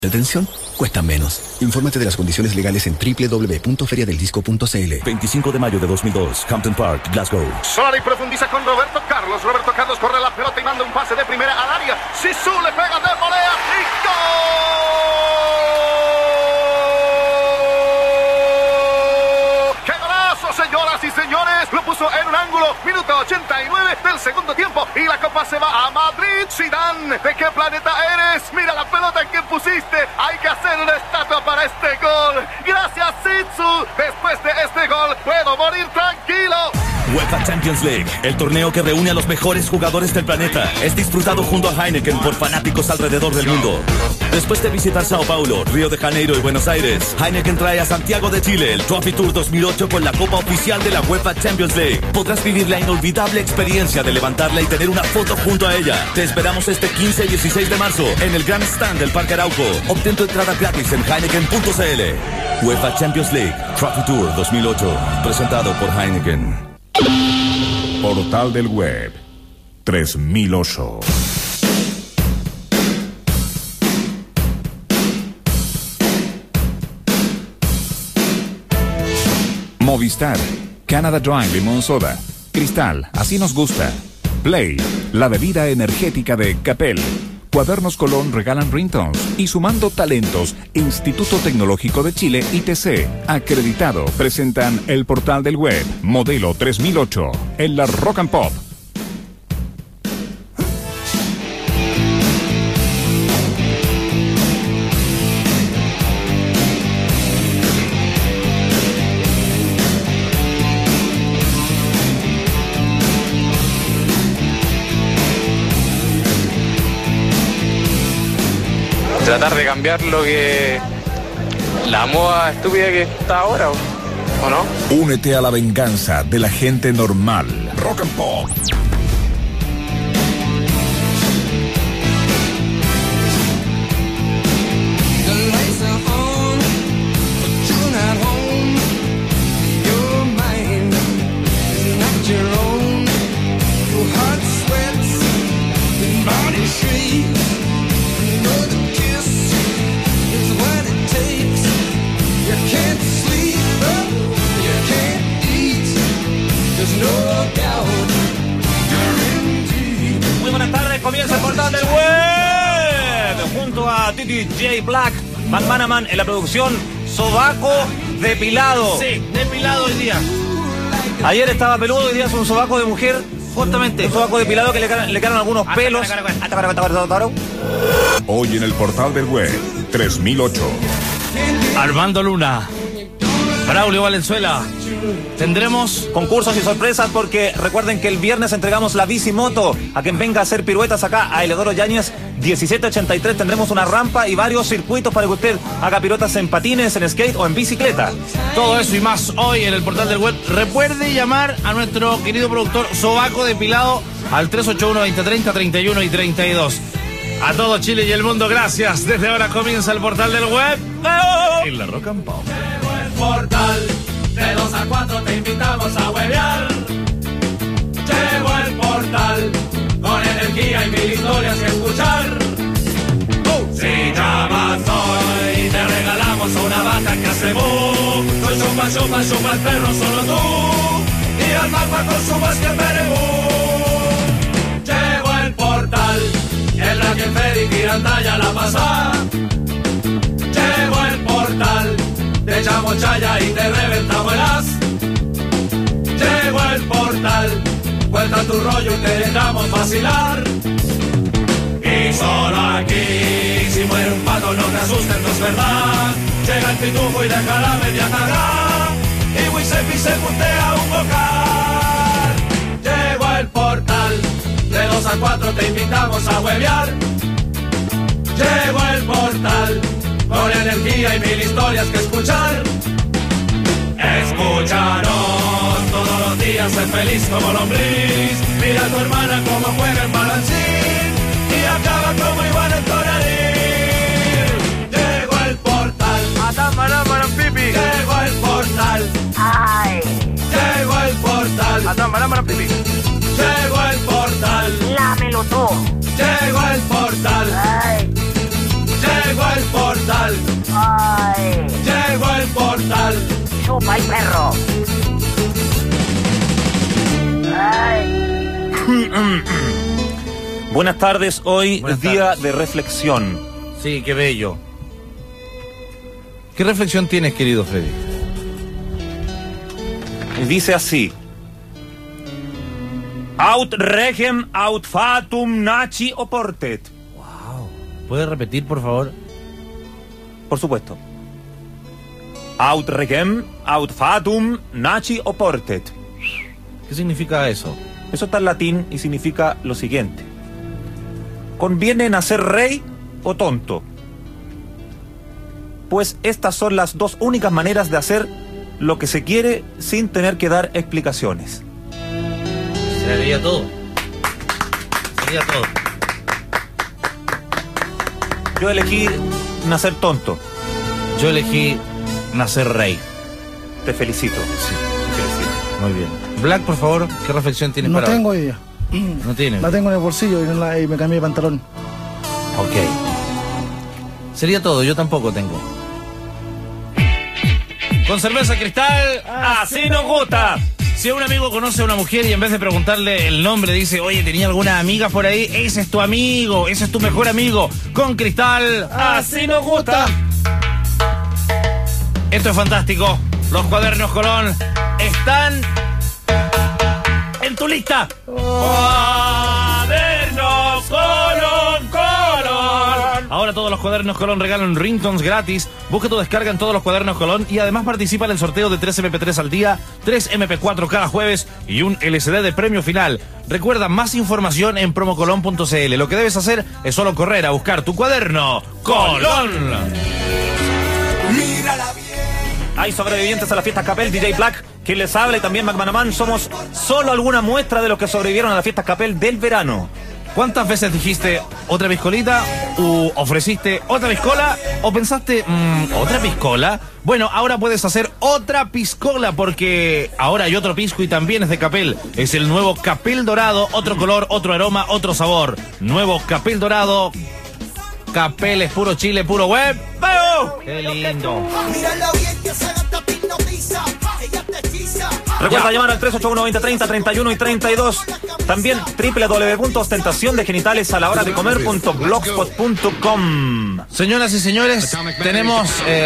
Atención, cuesta menos. Infórmate de las condiciones legales en www.feriadeldisco.cl. 25 de mayo de 2002, Hampton Park, Glasgow. Solari profundiza con Roberto Carlos. Roberto Carlos corre la pelota y manda un pase de primera al área. Sisu le pega de volea y ¡gol! ¡Qué golazo, señoras y señores! Lo puso en un ángulo. Minuto 89 del segundo tiempo. Y la copa se va a Madrid. Zidane, ¿de qué planeta eres? Mira la pelota que pusiste. Hay que hacer una estatua para este gol. Gracias, Sisu. Después de este gol, puedo morir tranquilo. UEFA Champions League, el torneo que reúne a los mejores jugadores del planeta, es disfrutado junto a Heineken por fanáticos alrededor del mundo. Después de visitar Sao Paulo, Río de Janeiro y Buenos Aires, Heineken trae a Santiago de Chile el Trophy Tour 2008 con la copa oficial de la UEFA Champions League. Podrás vivir la inolvidable experiencia de levantarla y tener una foto junto a ella. Te esperamos este 15 y 16 de marzo en el Grand Stand del Parque Arauco. Obtén tu entrada gratis en Heineken.cl. UEFA Champions League Trophy Tour 2008, presentado por Heineken. Portal del Web 3008. Movistar, Canada Dry Limón Soda, Cristal, así nos gusta. Play, la bebida energética de Capel. Cuadernos Colón regalan ringtones y Sumando Talentos, Instituto Tecnológico de Chile, ITC, acreditado, presentan el Portal del Web, modelo 3008, en la Rock and Pop. Tratar de cambiar lo que la moda estúpida que está ahora, ¿o no? Únete a la venganza de la gente normal. Rock and Pop. Comienza el Portal del Web junto a Titi J Black, McManaman en la producción. Sobaco depilado. Sí, depilado hoy día. Ayer estaba peludo, hoy día es un sobaco de mujer. Justamente. Un sobaco depilado que le quedan algunos pelos. Hoy en el Portal del Web 3008. Armando Luna, Braulio Valenzuela. Tendremos concursos y sorpresas porque recuerden que el viernes entregamos la bicimoto a quien venga a hacer piruetas acá a Eleodoro Yáñez 1783. Tendremos una rampa y varios circuitos para que usted haga piruetas en patines, en skate o en bicicleta. Todo eso y más hoy en el Portal del Web. Recuerde llamar a nuestro querido productor Sobaco Depilado al 381-2030-31 y 32. A todo Chile y el mundo, gracias. Desde ahora comienza el Portal del Web. En la Rock and Pop. El portal de 2 a 4 te invitamos a huevear. Llegó el portal con energía y mil historias que escuchar. Si llamas hoy te regalamos una vaca que hace bu. Soy chupa, chupa, chupa el perro, solo tú. Y al mapa con su voz que perebú. Llegó el portal, el Raquel Fede y Girandaya la pasa. Llegó el portal, te echamos chaya y te reventamos el as. Llegó el portal, cuenta tu rollo y te dejamos vacilar. Y solo aquí, si muere un pato no te asustes, no es verdad. Llega el pitufo y deja la media cagada. Y Wisepi se puntea un bocal. Llegó el portal, de 2 a 4 te invitamos a huevear. Llegó el portal, con energía y mil historias que escuchar. Escúchanos todos los días, sé feliz como lombriz. Mira a tu hermana como juega en balancín y acaba como igual en Torarín. Llegó el portal, llegó el portal. Ay. Llegó el portal, llegó el portal. Lámelo tú. Llegó el portal. Ay. Llegó el portal. chupa el perro. Buenas tardes, hoy Buenas es día tardes. de reflexión. Sí, qué bello. ¿Qué reflexión tienes, querido Freddy? Dice así: Aut regem, aut fatum, naci oportet. ¿Puedes repetir, por favor? Por supuesto. Aut regem, aut fatum, naci oportet. ¿Qué significa eso? Eso está en latín y significa lo siguiente: ¿conviene nacer rey o tonto? Pues estas son las dos únicas maneras de hacer lo que se quiere sin tener que dar explicaciones. Sería todo. Sería todo. Yo elegí nacer tonto. Yo elegí nacer rey. Te felicito. Sí. Te felicito. Muy bien. Black, por favor, ¿qué reflexión tienes No para tengo hoy? idea. No tienes. La tengo en el bolsillo y me cambié de pantalón. Ok. Sería todo, yo tampoco tengo. Con cerveza Cristal, así nos gusta. Si un amigo conoce a una mujer y en vez de preguntarle el nombre dice, oye, ¿tenía alguna amiga por ahí? Ese es tu amigo, ese es tu mejor amigo. Con Cristal, así nos gusta. Esto es fantástico. Los cuadernos Colón están en tu lista. Cuadernos Colón, Colón. Ahora todos los cuadernos Colón regalan ringtones gratis. Busca tu descarga en todos los cuadernos Colón y además participa en el sorteo de 3 MP3 al día, 3 MP4 cada jueves y un LCD de premio final. Recuerda más información en promocolón.cl. Lo que debes hacer es solo correr a buscar tu cuaderno Colón. Hay sobrevivientes a la fiesta Capel, DJ Black, quien les habla, y también McManaman. Somos solo alguna muestra de los que sobrevivieron a la fiesta Capel del verano. ¿Cuántas veces dijiste otra piscolita? ¿O ofreciste otra piscola? ¿O pensaste otra piscola? Bueno, ahora puedes hacer otra piscola porque ahora hay otro pisco y también es de Capel. Es el nuevo Capel Dorado, otro color, otro aroma, otro sabor. Nuevo Capel Dorado. Capel es puro chile, puro web. ¡Vamos! ¡Qué lindo! Recuerda llamar al 381-2030-31 y 32. También www.ostentaciondegenitales-a-la-hora-de-comer.blogspot.com. Señoras y señores, tenemos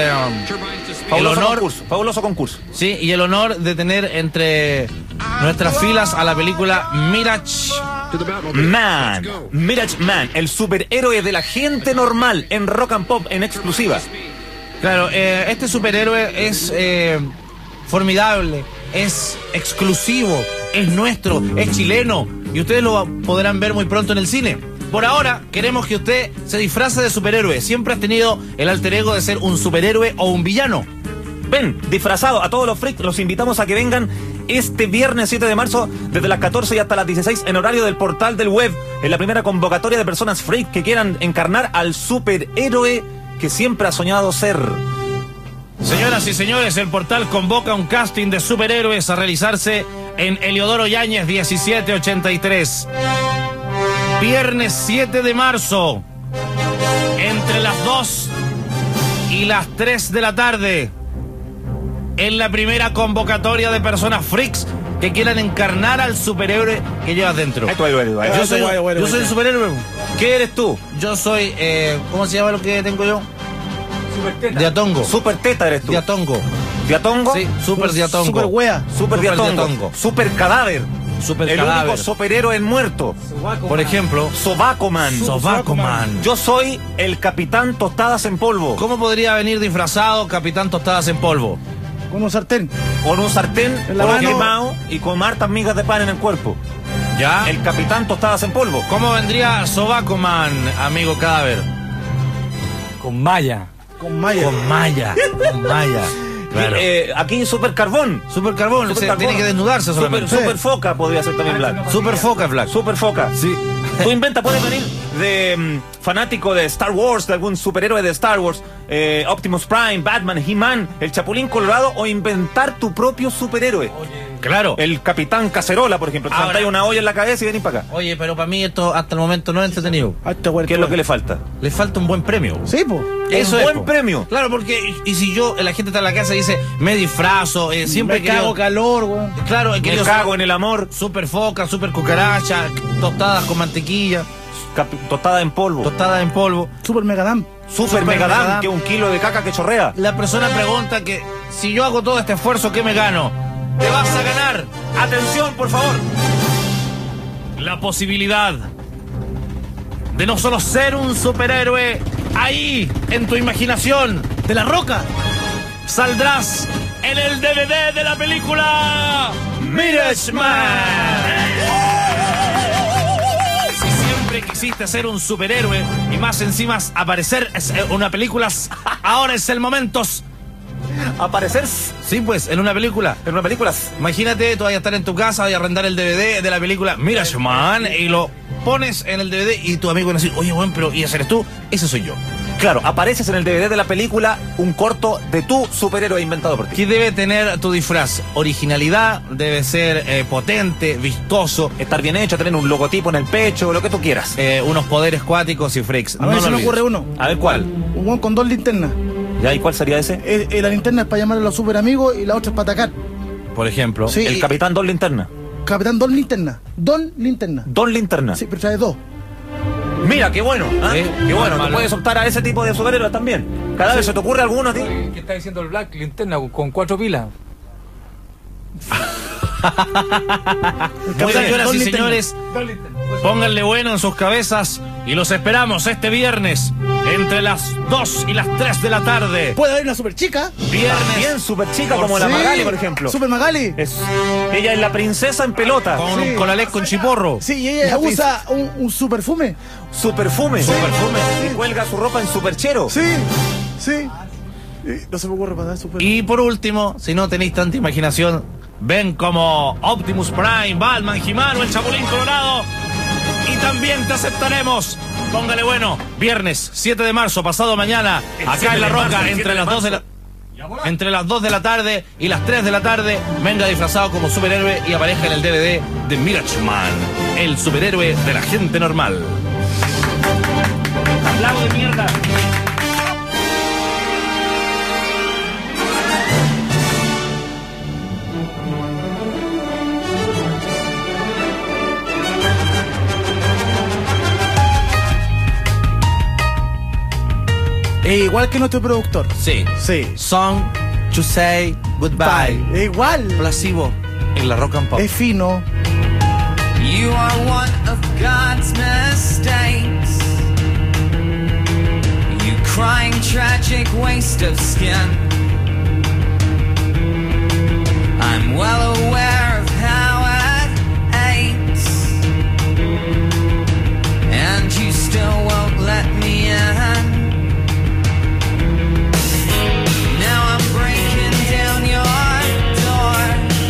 el honor, fabuloso concurso. Sí, y el honor de tener entre nuestras filas a la película Mirage Man, Mirage Man, el superhéroe de la gente normal en Rock and Pop en exclusiva. Claro, este superhéroe es formidable, es exclusivo, es nuestro, es chileno y ustedes lo podrán ver muy pronto en el cine. Por ahora, queremos que usted se disfrace de superhéroe. Siempre has tenido el alter ego de ser un superhéroe o un villano. Ven, disfrazado, a todos los freaks los invitamos a que vengan este viernes 7 de marzo desde las 14 y hasta las 16 en horario del portal del web, en la primera convocatoria de personas freak que quieran encarnar al superhéroe que siempre ha soñado ser. Señoras y señores, el portal convoca un casting de superhéroes a realizarse en Eliodoro Yáñez 1783. Viernes 7 de marzo, entre las 2 y las 3 de la tarde, en la primera convocatoria de personas freaks que quieran encarnar al superhéroe que llevas dentro. Yo soy un superhéroe. ¿Qué eres tú? Yo soy, ¿cómo se llama lo que tengo yo? Diatongo. Super teta eres tú. Diatongo. ¿Diatongo? Sí, super diatongo. Super wea. Super diatongo. Super cadáver. Super el cadáver. único superhéroe muerto. Por ejemplo, Sobacoman. Sobacoman. Yo soy el Capitán Tostadas en Polvo. ¿Cómo podría venir disfrazado Capitán Tostadas en Polvo? Con un sartén. Con un sartén, En la con mano. quemado y con hartas migas de pan en el cuerpo. ¿Ya? El Capitán Tostadas en Polvo. ¿Cómo vendría Sobacoman, amigo cadáver? Con malla. Con malla. Con malla. Con malla. Claro. Aquí Super Carbón. Super carbón, Super se carbón. tiene que desnudarse solamente. Super Foca podría ser también Black. Super foca, Black. Super Foca. Sí. Tú inventa, puedes venir de fanático de Star Wars, de algún superhéroe de Star Wars, Optimus Prime, Batman, He-Man, el Chapulín Colorado, o inventar tu propio superhéroe. Claro. El Capitán Cacerola, por ejemplo. Te Ahora- levantáis una olla en la cabeza y venís para acá. Oye, pero para mí esto hasta el momento no es entretenido. ¿Qué es lo que le falta? Le falta un buen premio. Sí, pues. Eso Un es, buen po. premio. Claro, porque y si la gente está en la casa y dice, me disfrazo, siempre Me cago calor, weón. Claro, he Me querido cago en el amor. super foca, super cucaracha, tostadas con mantequilla, Tostada en polvo. tostada en polvo. Super Megadam. Super Megadam, que es 1 kilo de caca que chorrea. La persona pregunta que si yo hago todo este esfuerzo, ¿qué me gano? Te vas a ganar. Atención, por favor. La posibilidad de no solo ser un superhéroe ahí, en tu imaginación, de La Roca, saldrás en el DVD de la película Mirage-Man. Si siempre quisiste ser un superhéroe y más encima aparecer en una película, ahora es el momento. ¿Aparecer? Sí, pues, en una película. En una película. Imagínate, tú vas a estar en tu casa, vas a arrendar el DVD de la película Mirage-Man y lo pones en el DVD y tu amigo va a decir, oye, bueno, pero ¿y ese eres tú? Ese soy yo. Claro, apareces en el DVD de la película un corto de tu superhéroe inventado por ti. ¿Qué debe tener tu disfraz? Originalidad, debe ser potente, vistoso. Estar bien hecho, tener un logotipo en el pecho, lo que tú quieras. Unos poderes cuáticos y freaks. A ver si me ocurre uno. A ver, ¿cuál? Un weón con 2 linternas. ¿Ya? ¿Y cuál sería ese? La linterna es para llamar a los super amigos y la otra es para atacar. Por ejemplo. Sí. El Capitán Don Linterna. Capitán, 2 linternas. 2 linternas. Don Linterna. Sí, pero trae 2. Mira, qué bueno. ¿Ah? Sí, Qué bueno. malo. Tú puedes optar a ese tipo de superhéroes también. Cada vez se te ocurre alguno a ti. ¿Qué está diciendo el Black? Linterna con 4 pilas. Muy bien, señoras Don y Linterna. señores, pónganle bueno en sus cabezas y los esperamos este viernes entre las 2 y las 3 de la tarde. Puede haber una super chica. Viernes Bien super chica como la Sí, Magali, por ejemplo. Super Magali. Ella es la princesa en pelota. con Sí. con Alex con chiporro. Sí, y ella La usa un su perfume. Su perfume. Su perfume. Y cuelga su ropa en superchero. Sí, sí. No se me ocurre para dar super. Y por último, si no tenéis tanta imaginación, ven como Optimus Prime, Batman, He-Man o el Chapulín Colorado y también te aceptaremos. Póngale bueno, viernes 7 de marzo, pasado mañana, acá en La Roca, entre las 2 de la... Entre las 2 de la tarde y las 3 de la tarde, venga disfrazado como superhéroe y aparezca en el DVD de Mirage-Man, el superhéroe de la gente normal. ¡Aplauso de mierda! Igual que nuestro productor. Sí. Sí. Song to say goodbye. Igual. Placebo en La Rock and Pop. Es fino. You are one of God's mistakes. You crying tragic waste of skin. I'm well aware of how it aches, and you still won't let me in. Now I'm breaking down your door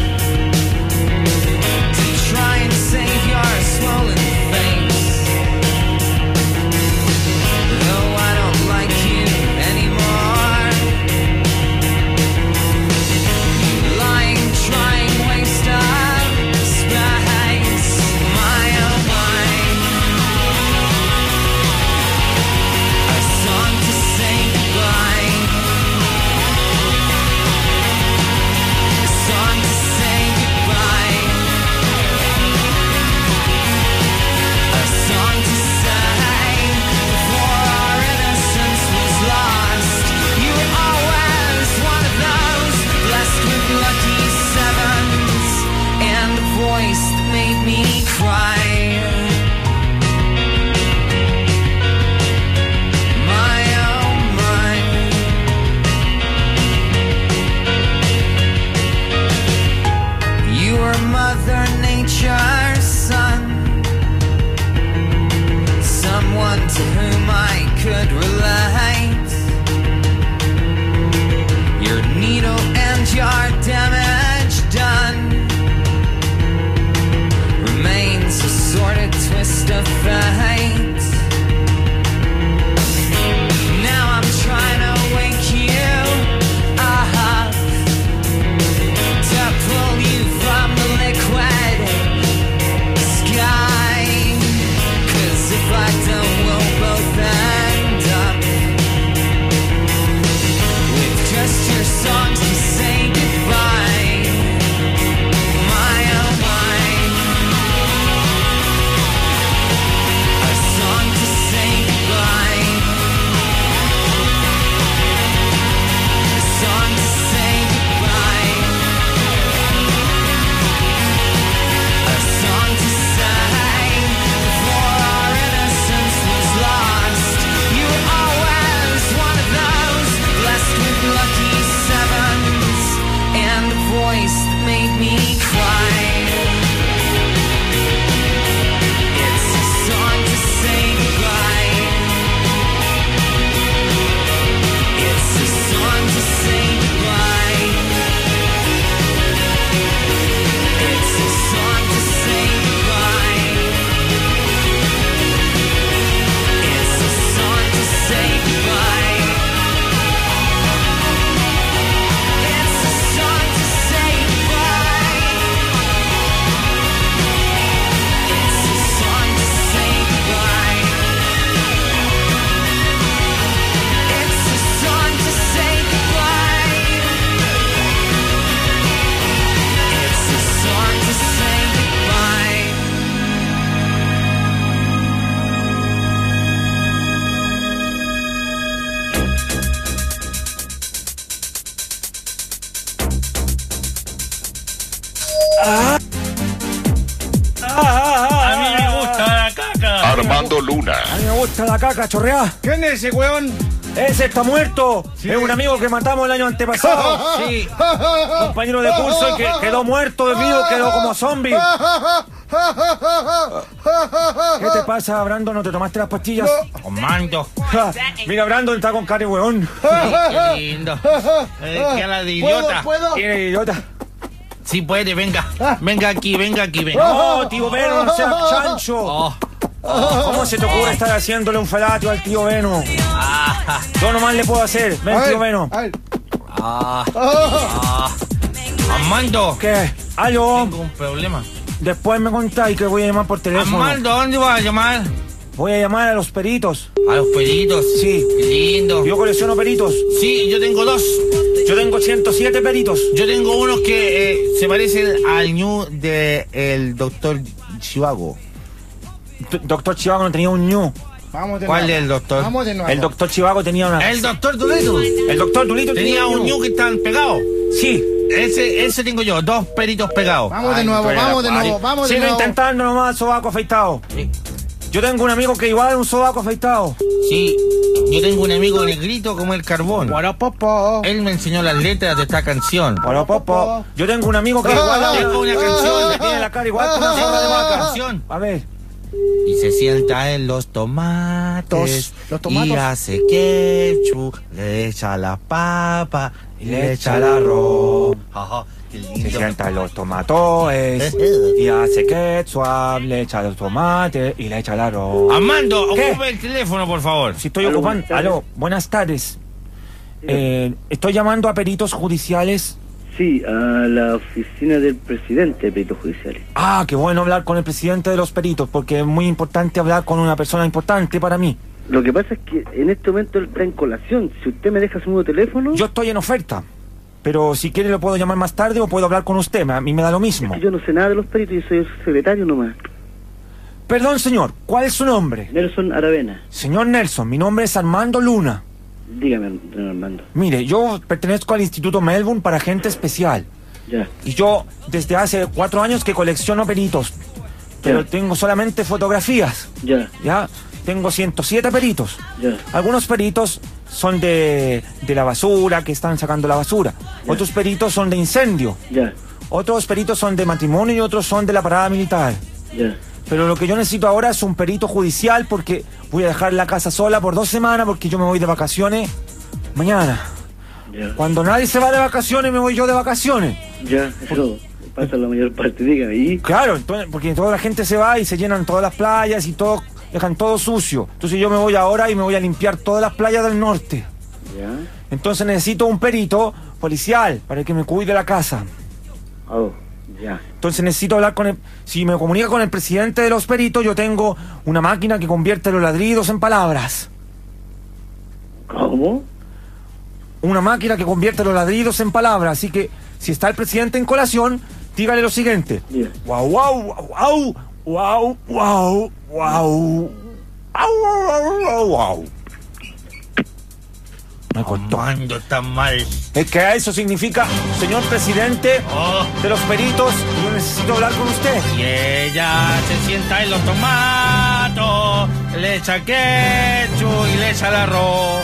to try and save your swollen face. Though I don't like you anymore. Lying, trying, A mí me gusta la caca. Armando Luna. A mí me gusta la caca, chorreá. ¿Quién es ese weón? Ese está muerto. Sí. Es un amigo que matamos el año antepasado. Sí. Compañero de curso y que quedó muerto de vivo, quedó como zombie. ¿Qué te pasa, Brandon? ¿No te tomaste las pastillas? Armando. Mira, Brandon está con cara de hueón. Qué lindo. ¿Qué habla de idiota? ¿Puedo? ¿Quién es idiota? Sí puede, venga. Venga aquí, venga. No, tío Beno, no seas chancho. ¿Cómo se te ocurre estar haciéndole un felatio al tío Beno? Yo nomás le puedo hacer. Ven, tío Beno. Armando. ¿Qué? ¿Aló? Tengo un problema. Después me contáis que voy a llamar por teléfono. Armando, ¿dónde vas a llamar? Voy a llamar a los peritos. ¿A los peritos? Sí. Qué lindo. Yo colecciono peritos. Sí, yo tengo 2. Yo tengo 107 peritos. Yo tengo unos que se parecen al ñu del doctor Chivago. Doctor Chivago no tenía un ñu. Vamos de ¿Cuál nuevo. es el doctor? Vamos de nuevo. El doctor Chivago tenía una... El doctor Dulito. El doctor Dulito tenía un ñu que están pegados. Sí. Ese tengo yo, 2 peritos pegados. Vamos de nuevo, vamos de nuevo, vamos de Sigo nuevo. intentando nomás sobaco afeitado. Sí. Yo tengo un amigo que igual es un sobaco afeitado. Sí, yo tengo un amigo negrito como el carbón. Él me enseñó las letras de esta canción. Yo tengo un amigo que igual tengo una canción que tiene la cara igual que una sola de vaca. Canción. A ver. Y se sienta en los tomates. Y hace ketchup, le echa la papa y le echa el arroz. Ajá, qué lindo. Se sienta en los tomatoes y hace ketchup, le echa los tomates y le echa el arroz. Armando, ¿Qué? ocupa el teléfono, por favor. Si estoy ocupando. Aló, buenas tardes. Estoy llamando a peritos judiciales. Sí, a la oficina del presidente de peritos judiciales. Ah, qué bueno hablar con el presidente de los peritos, porque es muy importante hablar con una persona importante para mí. Lo que pasa es que en este momento él está en colación. Si usted me deja su nuevo teléfono... Yo estoy en oferta, pero si quiere lo puedo llamar más tarde o puedo hablar con usted, a mí me da lo mismo. Es que yo no sé nada de los peritos, yo soy el secretario nomás. Perdón, señor, ¿cuál es su nombre? Nelson Aravena. Señor Nelson, mi nombre es Armando Luna. Dígame, don Armando. Mire, yo pertenezco al Instituto Melbourne para gente especial. Ya. Y yo desde hace 4 años que colecciono peritos, pero tengo solamente fotografías. Ya. Ya, tengo 107 peritos. Ya. Algunos peritos son de la basura, que están sacando la basura. Ya. Otros peritos son de incendio. Ya. Otros peritos son de matrimonio y otros son de la parada militar. Ya. Pero lo que yo necesito ahora es un perito judicial porque voy a dejar la casa sola por 2 semanas porque yo me voy de vacaciones mañana. Ya. Cuando nadie se va de vacaciones, me voy yo de vacaciones. Ya, eso pasa la mayor parte, dígame. ¿Y? Claro, entonces, porque toda la gente se va y se llenan todas las playas y todo, dejan todo sucio. Entonces yo me voy ahora y me voy a limpiar todas las playas del norte. Ya. Entonces necesito un perito policial para que me cuide la casa. Oh, ya. Entonces necesito hablar con el... Si me comunica con el presidente de los peritos, yo tengo una máquina que convierte los ladridos en palabras. ¿Cómo? Una máquina que convierte los ladridos en palabras. Así que, si está el presidente en colación, dígale lo siguiente. Yeah. Guau, guau, guau, guau, guau, guau, guau, guau. Me contó. Armando, está mal. Es que eso significa, señor presidente de los peritos, yo necesito hablar con usted. Y ella se sienta en los tomatos, le echa ketchup y le echa el arroz.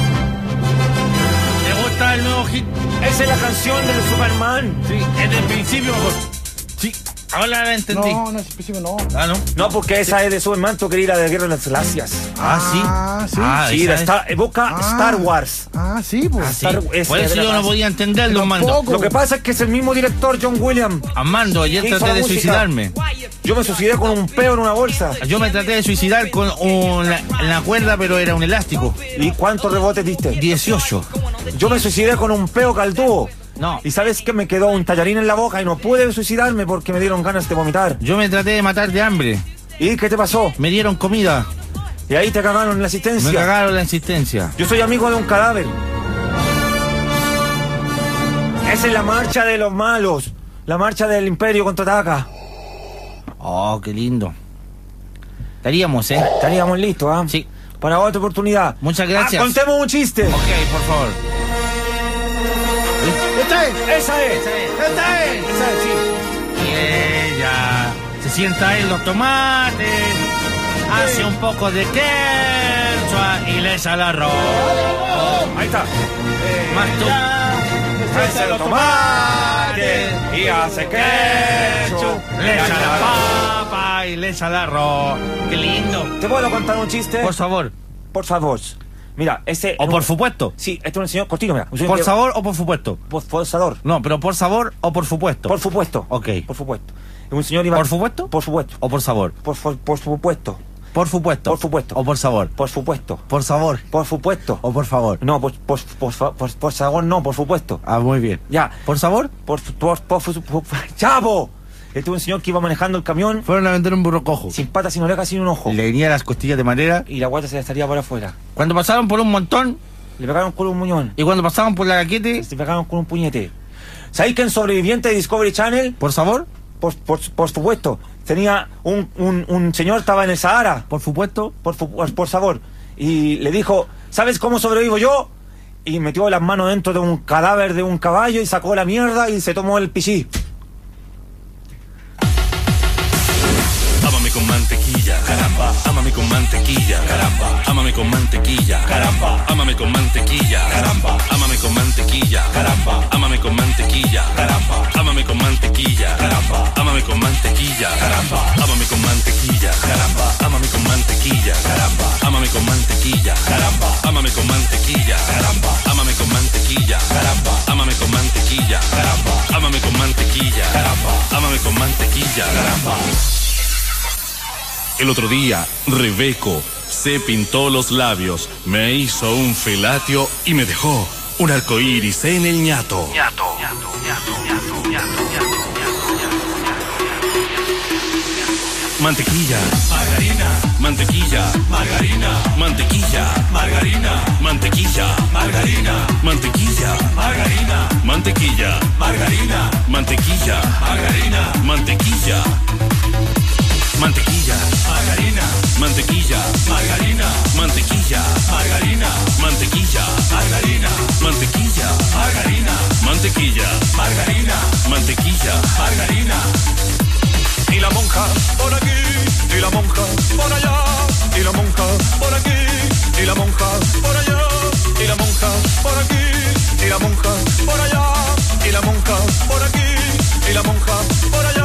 ¿Te gusta el nuevo hit? Esa es la canción del Superman. Sí, es del principio mejor. Sí, ahora la entendí. No, no, es principio no. Ah, ¿no? No, porque esa es de Superman, tú querías la de Guerra de las Galaxias. Ah, sí. Sí. Sí, busca Star Wars. Sí, pues. Sí. Por eso yo no podía entenderlo, Armando. Tampoco. Lo que pasa es que es el mismo director, John Williams. Armando, ayer ¿Qué hizo traté la de música? suicidarme. Yo me suicidé con un peo en una bolsa. Yo me traté de suicidar con la cuerda, pero era un elástico. ¿Y cuántos rebotes diste? 18. Yo me suicidé con un peo caldudo. No. ¿Y sabes qué? Me quedó un tallarín en la boca y no pude suicidarme porque me dieron ganas de vomitar. Yo me traté de matar de hambre. ¿Y qué te pasó? Me dieron comida. Y ahí te cagaron en la asistencia. Me cagaron la insistencia. Yo soy amigo de un cadáver. Esa es la marcha de los malos. La marcha del Imperio contraataca. Oh, qué lindo. Estaríamos, Estaríamos listos, ¿ah? Sí. Para otra oportunidad. Muchas gracias. Contemos un chiste. Ok, por favor. ¡Esta es! Esa es. ¡Esta es! Esa es, sí. Ya. Se sienta en los tomates, hace un poco de quechua y le echa el arroz. Ahí está. Más tú. Hace los tomates y hace quechua. Le echa la papa y le echa el arroz. Qué lindo. ¿Te puedo contar un chiste? Por favor. Por favor. Mira, O por supuesto. Sí, este es un señor cortino, mira. ¿Por sabor o por supuesto? Por sabor. No, pero por sabor o por supuesto. Por supuesto. Ok. Por supuesto. Un señor iba... ¿Por supuesto? Por supuesto. ¿O por sabor? Por supuesto. Por supuesto. Por supuesto. ¿O por sabor? Por supuesto. ¿Por sabor? Por supuesto. ¿O por favor? No, por sabor no, por supuesto. Ah, muy bien. Ya. ¿Por sabor? ¡Chavo! Este es un señor que iba manejando el camión. Fueron a vender un burro cojo. Sin patas, sin orejas, sin un ojo. Le venía las costillas de madera. Y la guata se le estaría por afuera. Cuando pasaron por un montón. Le pegaron con un muñón. Y cuando pasaban por la gaquete. Se pegaron con un puñete. ¿Sabéis que en Sobreviviente de Discovery Channel? ¿Por sabor? Por supuesto. Tenía un señor, estaba en el Sahara. ¿Por supuesto? Por sabor. Y le dijo, ¿sabes cómo sobrevivo yo? Y metió las manos dentro de un cadáver de un caballo y sacó la mierda y se tomó el pichí. Ámame con mantequilla, caramba. Ámame con mantequilla, caramba. Ámame con mantequilla, caramba. Ámame con mantequilla, caramba. Ámame con mantequilla, caramba. Ámame con mantequilla, caramba. Ámame con mantequilla, caramba. Ámame con mantequilla, caramba. Ámame con mantequilla, caramba. Ámame con mantequilla, caramba. Ámame con mantequilla, caramba. Ámame con mantequilla, caramba. Ámame con mantequilla, caramba. Ámame con mantequilla, caramba. Ámame con mantequilla, caramba. Ámame con mantequilla, caramba. El otro día, Rebeco se pintó los labios, me hizo un felatio y me dejó un arcoíris en el ñato. Mantequilla, margarina, mantequilla, margarina, mantequilla, margarina, mantequilla, margarina, mantequilla, margarina, mantequilla, margarina, mantequilla, margarina, mantequilla. Mantequilla, margarina, mantequilla, margarina, mantequilla, margarina, mantequilla, margarina, mantequilla, margarina, mantequilla, margarina, mantequilla, margarina. Y la monja por aquí, y la monja por allá, y la monja por aquí, y la monja por allá, y la monja por aquí, y la monja por allá, y la monja por aquí, y la monja por allá.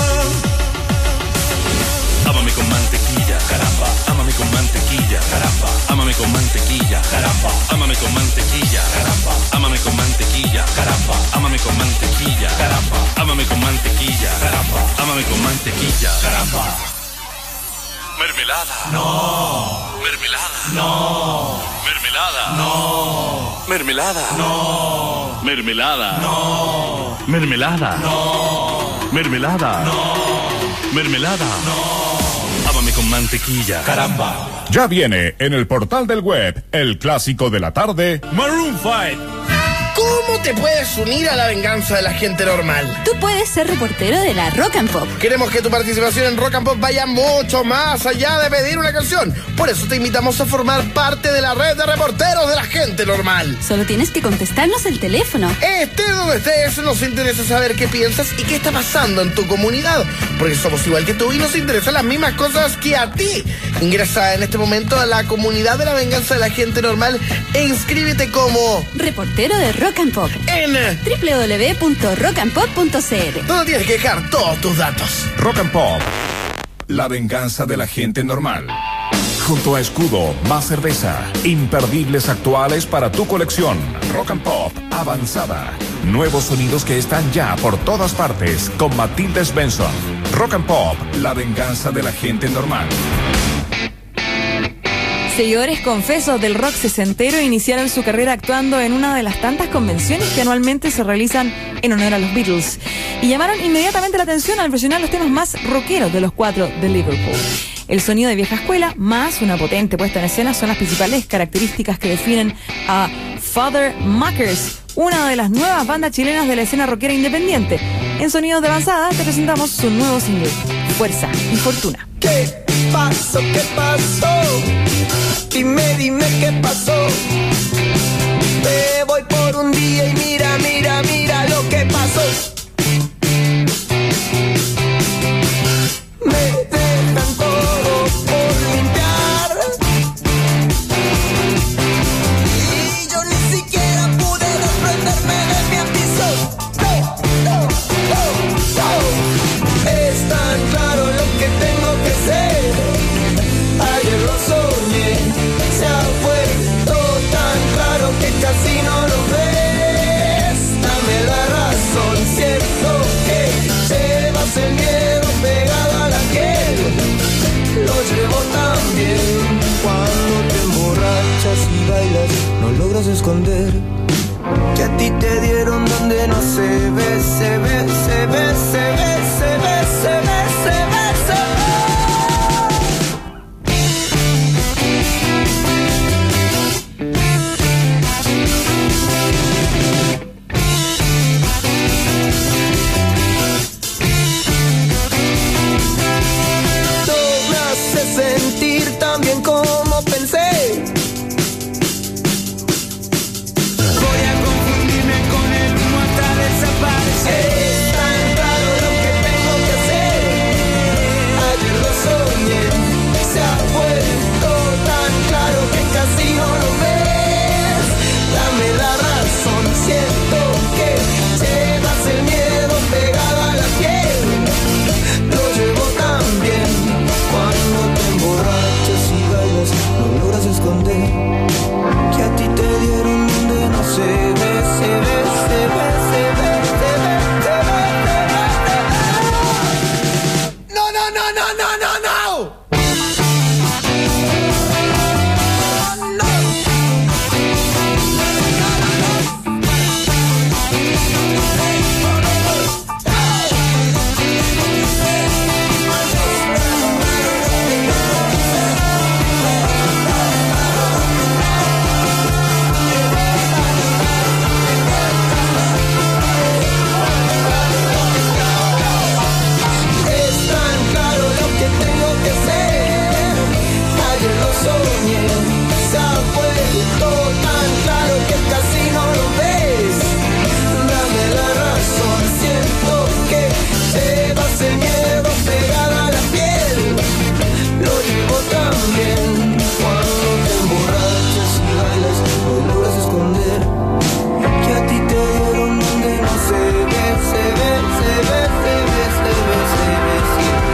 Ámame con mantequilla, caramba. Ámame con mantequilla, caramba. Ámame con mantequilla, caramba. Ámame con mantequilla, caramba. Ámame con mantequilla, caramba. Ámame con mantequilla, caramba. Ámame con mantequilla, caramba. Ámame con mantequilla, caramba. Mermelada. No. Mermelada. No. Mermelada. No. Mermelada. No. Mermelada. No. Mermelada. No. Mermelada. No. Mermelada. No. Ámame con mantequilla, caramba. Ya viene en el portal del web el clásico de la tarde, Maroon 5. ¿Cómo te puedes unir a la venganza de la gente normal? Tú puedes ser reportero de la Rock and Pop. Queremos que tu participación en Rock and Pop vaya mucho más allá de pedir una canción. Por eso te invitamos a formar parte de la red de reporteros de la gente normal. Solo tienes que contestarnos el teléfono. Estés donde estés, nos interesa saber qué piensas y qué está pasando en tu comunidad. Porque somos igual que tú y nos interesan las mismas cosas que a ti. Ingresa en este momento a la comunidad de la venganza de la gente normal e inscríbete como reportero de Rock and Pop en www.rockandpop.cl, donde tienes que dejar todos tus datos. Rock and Pop, la venganza de la gente normal. Junto a Escudo, más cerveza, imperdibles actuales para tu colección. Rock and Pop avanzada. Nuevos sonidos que están ya por todas partes con Matilde Svensson. Rock and Pop, la venganza de la gente normal. Seguidores confesos del rock sesentero iniciaron su carrera actuando en una de las tantas convenciones que anualmente se realizan en honor a los Beatles y llamaron inmediatamente la atención al versionar los temas más rockeros de los cuatro de Liverpool. El sonido de vieja escuela más una potente puesta en escena son las principales características que definen a Father Muckers, una de las nuevas bandas chilenas de la escena rockera independiente. En Sonidos de Avanzada te presentamos su nuevo single, Fuerza y Fortuna. ¿Qué pasó? ¿Qué pasó? Dime, dime qué pasó. Me voy por un día y mira, mira, mira lo que pasó. esconder. Que a ti te dieron donde no se ve, se ve, se ve, se ve, se ve, se ve, se ve, se ve. Sentir tan bien como pensé. Voy a confundirme con el humo hasta desaparecer. Es tan claro lo que tengo que hacer. Ayer lo soñé, se ha vuelto tan claro que casi no lo ves. Dame la razón, siento que llevas el miedo pegado a la piel. Lo llevo tan bien cuando te emborrachas y bailas, no logras esconder que a ti te dieron donde no se ve, se ve, se ve, se ve, se ve, se ve, se ve, se ve. No, no, no, no, no, no, no. Se ha vuelto tan claro que casi no lo ves. Dame la razón, siento que llevas el miedo pegado a la piel. Lo llevo tan bien cuando te emborrachas y bailas, no logras esconder que a ti te dieron donde no se ve, se ve, se ve, se ve, se ve, se ve, se ve.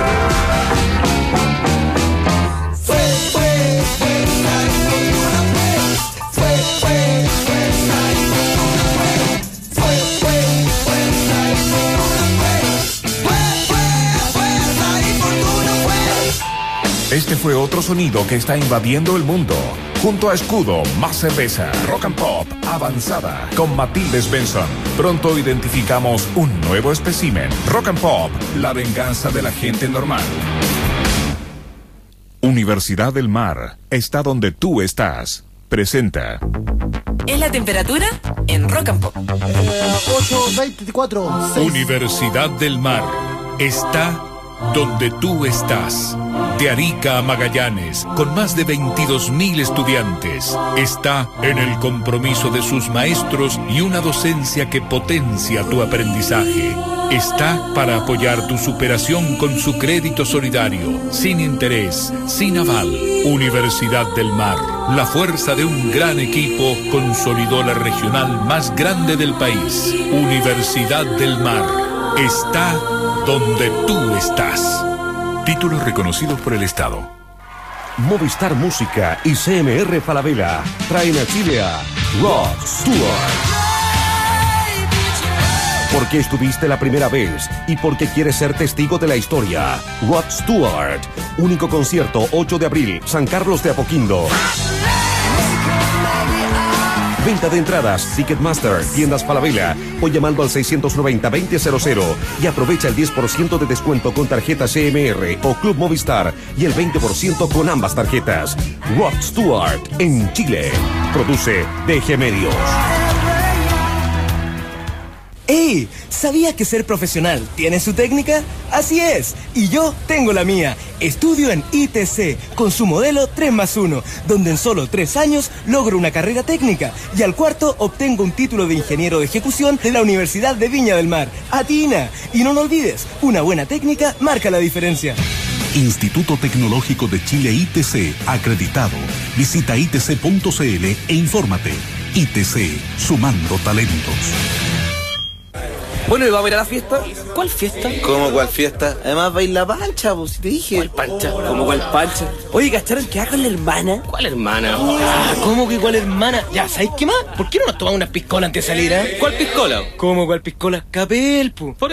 Este fue otro sonido que está invadiendo el mundo. Junto a Escudo, más cerveza, Rock and Pop, avanzada, con Matilde Svensson. Pronto identificamos un nuevo espécimen. Rock and Pop, la venganza de la gente normal. Universidad del Mar, está donde tú estás. Presenta. ¿Es la temperatura? En Rock and Pop. 8:24. Universidad del Mar, está donde tú estás. De Arica a Magallanes, con más de 22.000 estudiantes, está en el compromiso de sus maestros y una docencia que potencia tu aprendizaje. Está para apoyar tu superación con su crédito solidario, sin interés, sin aval. Universidad del Mar, la fuerza de un gran equipo, consolidó la regional más grande del país. Universidad del Mar, está donde tú estás. Títulos reconocidos por el Estado. Movistar Música y CMR Falabella traen a Chile a Rod Stewart. Porque estuviste la primera vez y porque quieres ser testigo de la historia. Rod Stewart. Único concierto 8 de abril, San Carlos de Apoquindo. Venta de entradas, Ticketmaster, Tiendas Falabella o llamando al 690-2000 y aprovecha el 10% de descuento con tarjeta CMR o Club Movistar y el 20% con ambas tarjetas. Rod Stewart en Chile. Produce DG Medios. ¡Ey! ¿Sabías que ser profesional tiene su técnica? Así es, y yo tengo la mía. Estudio en ITC con su modelo 3+1, donde en solo 3 años logro una carrera técnica y al cuarto obtengo un título de ingeniero de ejecución de la Universidad de Viña del Mar. ¡Atina! Y no lo olvides, una buena técnica marca la diferencia. Instituto Tecnológico de Chile ITC, acreditado. Visita itc.cl e infórmate. ITC, sumando talentos. Bueno, ¿y vamos a ir a la fiesta? ¿Cuál fiesta? ¿Cómo cuál fiesta? Además va a ir la pancha, pues, si te dije. ¿Cuál pancha? ¿Cómo cuál pancha? Oye, ¿cacharon que haga con la hermana? ¿Cuál hermana? Ah, ¿cómo que cuál hermana? Ya, ¿sabes qué más? ¿Por qué no nos tomamos unas piscolas antes de salir, eh? ¿Cuál piscola? ¿Cómo cuál piscola? Capel, pu. Por eso.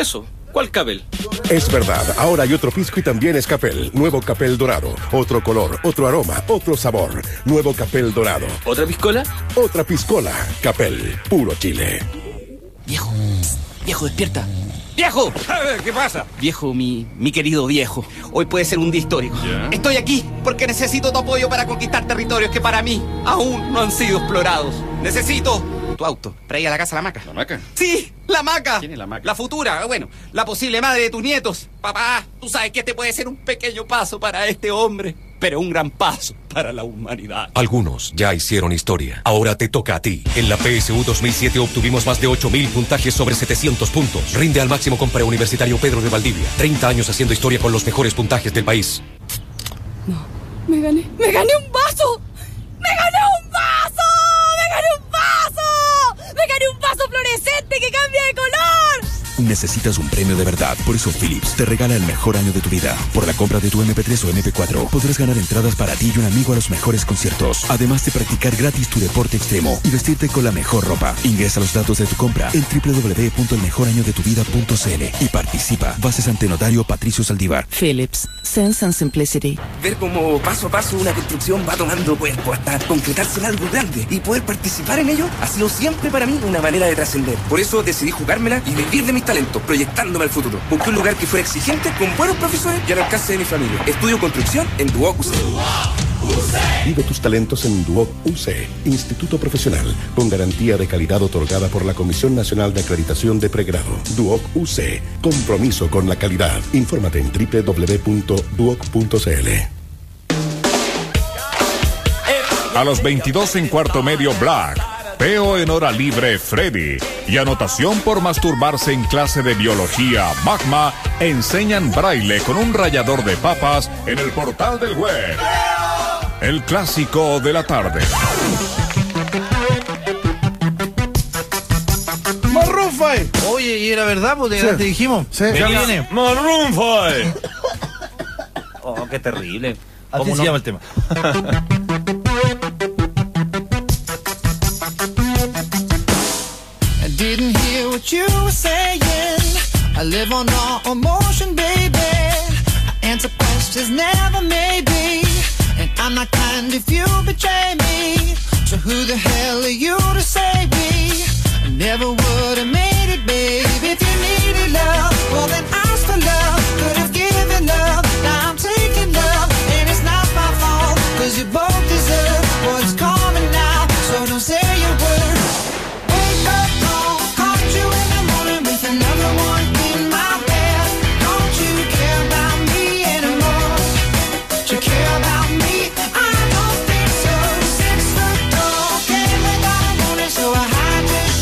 ¿Cuál Capel? Es verdad, ahora hay otro pisco y también es Capel. Nuevo Capel dorado. Otro color, otro aroma, otro sabor. Nuevo Capel dorado. ¿Otra piscola? Otra piscola. Capel, puro Chile. Viejo, viejo, despierta. ¡Viejo! ¿Qué pasa? Viejo, mi querido viejo, hoy puede ser un día histórico. ¿Ya? Estoy aquí porque necesito tu apoyo para conquistar territorios que para mí aún no han sido explorados. Necesito tu auto para ir a la casa de la Maca. ¿La Maca? Sí, la Maca. ¿Quién es la Maca? La futura, bueno, la posible madre de tus nietos. Papá, tú sabes que este puede ser un pequeño paso para este hombre, pero un gran paso para la humanidad. Algunos ya hicieron historia. Ahora te toca a ti. En la PSU 2007 obtuvimos más de 8.000 puntajes sobre 700 puntos. Rinde al máximo con Preuniversitario Pedro de Valdivia. 30 años haciendo historia con los mejores puntajes del país. Me gané un vaso. ¡Me gané un vaso! ¡Me gané un vaso! ¡Me gané un vaso fluorescente que cambia de color! Necesitas un premio de verdad. Por eso Philips te regala el mejor año de tu vida. Por la compra de tu MP3 o MP4 podrás ganar entradas para ti y un amigo a los mejores conciertos. Además de practicar gratis tu deporte extremo y vestirte con la mejor ropa. Ingresa los datos de tu compra en www.elmejorañodetuvida.cl y participa. Bases ante notario Patricio Saldívar. Philips, Sense and Simplicity. Ver cómo paso a paso una construcción va tomando cuerpo hasta concretarse en algo grande y poder participar en ello ha sido siempre para mí una manera de trascender. Por eso decidí jugármela y vivir de mis talentos, proyectándome al futuro. Busqué un lugar que fuera exigente, con buenos profesores y al alcance de mi familia. Estudio construcción en Duoc UC. Vive tus talentos en Duoc UC, Instituto Profesional, con garantía de calidad otorgada por la Comisión Nacional de Acreditación de Pregrado. Duoc UC, compromiso con la calidad. Infórmate en www.duoc.cl. A los 22 en cuarto medio Black. Peo en hora libre Freddy. Y anotación por masturbarse en clase de biología Magma. Enseñan braille con un rallador de papas en el portal del web. El clásico de la tarde. Maroon 5. Oye, y era verdad, porque Sí. te dijimos. Sí. ¿Qué viene? Maroon 5. Oh, qué terrible. Así ¿Cómo se no? llama el tema. I didn't hear what you were saying. I live on all emotion, baby. I answer questions, never maybe. And I'm not kind if you betray me. So who the hell are you to save me? I never would have made it, baby. If you needed love, well then ask for love. Could have given love, now I'm taking love. And it's not my fault, cause you both deserve what's coming now. So don't say your words. Wake up, caught you in the morning with another one in my bed. Don't you care about me anymore? Do you care about me? I don't think so. 6 foot tall, can't without a warning, so I had to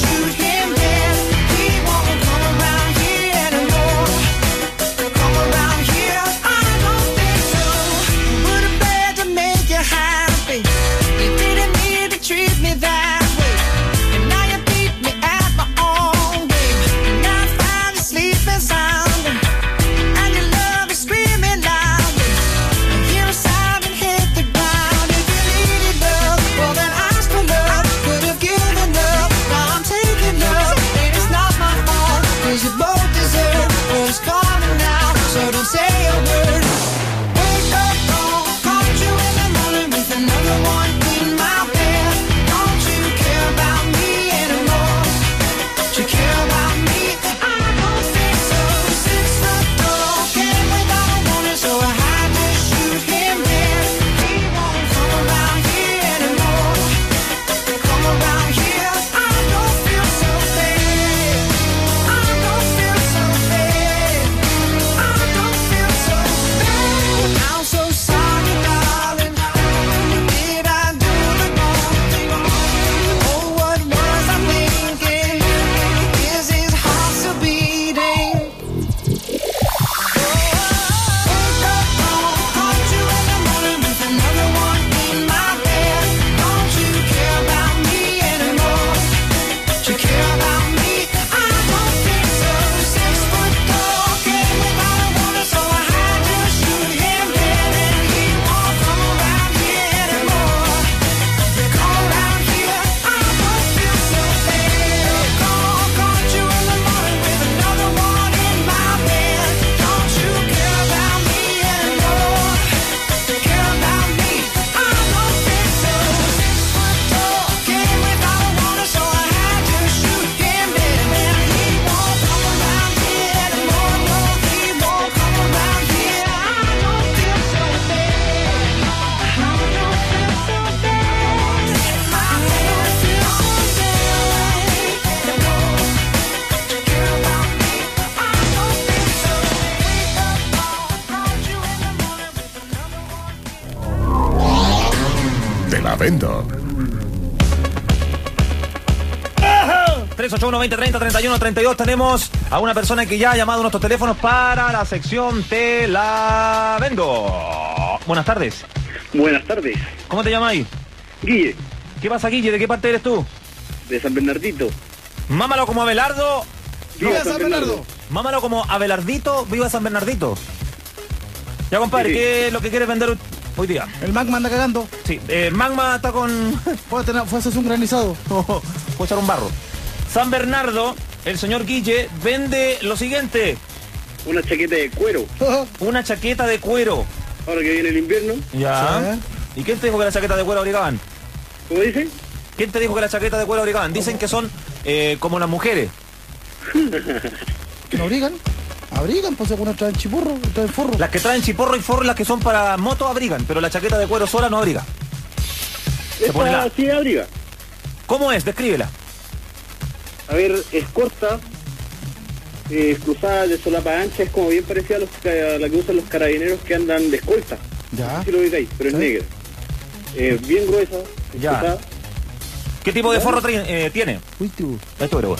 Vendo. 381-2030-31-32. Tenemos a una persona que ya ha llamado a nuestros teléfonos para la sección Te la vendo. Buenas tardes. Buenas tardes. ¿Cómo te llamáis? Guille. ¿Qué pasa, Guille? ¿De qué parte eres tú? De San Bernardito. Mámalo como Abelardo. Viva San Bernardo. Mámalo como Abelardito. Viva San Bernardito. Ya, compadre, Sí. ¿qué es lo que quieres vender hoy día? El Magma anda cagando. Sí, Magma está con... Fue a hacerse un granizado. Puedo echar un barro. San Bernardo, el señor Guille, vende lo siguiente. Una chaqueta de cuero. Una chaqueta de cuero. Ahora que viene el invierno. Ya. ¿Y quién te dijo que la chaqueta de cuero abrigaban? ¿Cómo dice? ¿Quién te dijo que la chaqueta de cuero abrigaban? Dicen que son como las mujeres. ¿Que no abrigan? Abrigan, pues algunas traen chiporro, traen forro. Las que traen chiporro y forro, las que son para moto, abrigan. Pero la chaqueta de cuero sola no abriga. Se pone la... sí abriga. ¿Cómo es? Descríbela. A ver, es corta, cruzada de solapa ancha, es como bien parecida a la que usan los carabineros que andan de escolta. Ya. Si lo ubicáis, pero es negra. Bien gruesa, Ya. cruzada. ¿Qué tipo de forro tiene? Uy, tú. Esto, pero bueno.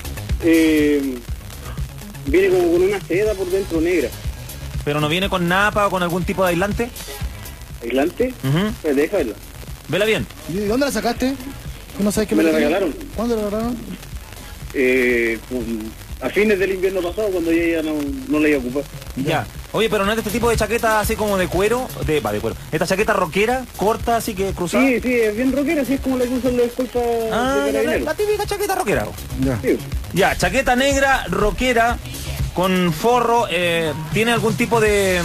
Viene como con una seda por dentro negra. ¿Pero no viene con napa o con algún tipo de aislante? ¿Aislante? Pues deja verla. Vela bien. ¿Y de dónde la sacaste? ¿No sabes qué Me la regalaron. ¿Cuándo la regalaron? A fines del invierno pasado, cuando ya no la iba a ocupar. Ya. Oye, pero no es de este tipo de chaqueta así como de cuero, de cuero. Esta chaqueta rockera, corta, así que cruzada. Sí, es bien rockera, así es como la que usan los escoltas de carabineros. la típica chaqueta rockera. Ya. Sí. Ya, chaqueta negra, rockera, con forro, ¿tiene algún tipo de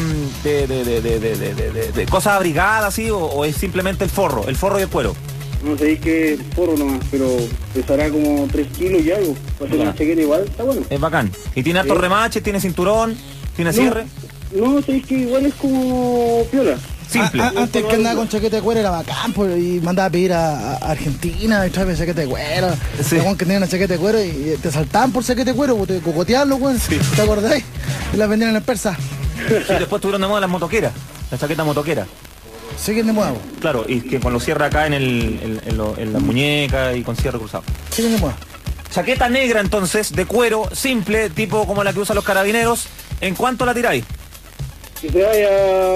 cosa abrigada así o es simplemente el forro y el cuero? No sé qué forro nomás, pero pesará como 3 kilos y algo. Para hacer una chaqueta igual, está bueno. Es bacán. ¿Y tiene hartos remaches, tiene cinturón, tiene cierre? No, sé que igual es como piola. Simple. Antes que andaba con chaqueta de cuero era bacán, pues, y mandaba a pedir a Argentina y traerme chaqueta de cuero. Sí. El que tenía una chaqueta de cuero y te saltaban por chaqueta de cuero, pues, te cocoteaban los güeyes. Sí. ¿Te acordáis? Y las vendían en el persa. Sí, después tuvieron de moda las motoqueras, la chaqueta motoquera. Siguen de moda, pues. Claro, y que con los cierre acá en la muñeca y con cierre cruzado. Siguen de moda. Chaqueta negra entonces, de cuero, simple, tipo como la que usan los carabineros. ¿En cuánto la tiráis? Que se vaya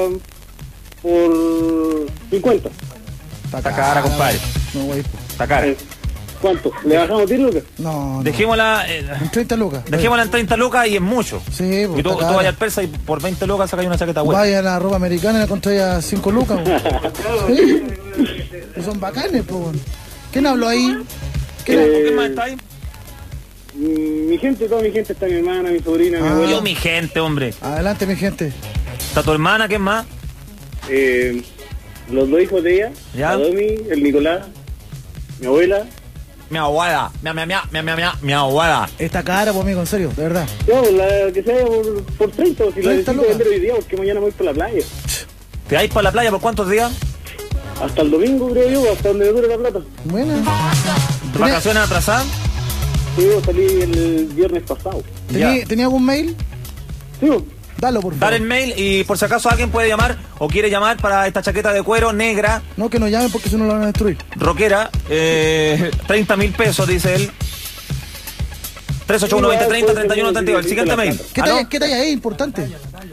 por 50. Está cara, compadre. No, güey. Está cara. ¿Cuánto? ¿Le bajamos 10 lucas? No. Dejémosla... En 30 lucas. Dejémosla en 30 lucas y es mucho. Sí, pues. Y tú vayas al persa y por 20 lucas sacáis una chaqueta buena. Vaya a la ropa americana y la encontré a 5 lucas. Sí. Y son bacanes, pues. ¿Quién habló ahí? ¿Con quién más está ahí? Mi gente, toda mi gente está, mi hermana, mi sobrina, mi abuela. Yo, mi gente, hombre. Adelante, mi gente. ¿Está tu hermana? ¿Quién más? Los 2 hijos de ella, ¿Ya? la Domi, el Nicolás, mi abuela. Mi abuela. Mi abuela. Está cara, pues, amigo, en serio, de verdad. Yo, la que sea por 30, si la 30 necesito lucas. vender hoy día, porque mañana voy por la playa. ¿Te vais para la playa por cuántos días? Hasta el domingo, creo yo, hasta donde me dure la plata. Bueno. ¿Vacaciones atrasadas? Sí, yo salí el viernes pasado. ¿Tenía algún mail? Sí. Dalo, por favor. Dar el mail y por si acaso alguien puede llamar o quiere llamar para esta chaqueta de cuero negra, No, que no llamen porque si no lo van a destruir. rockera, 30.000 pesos, dice él. 381-2030-31-32. El siguiente mail. ¿Qué talla es? Importante.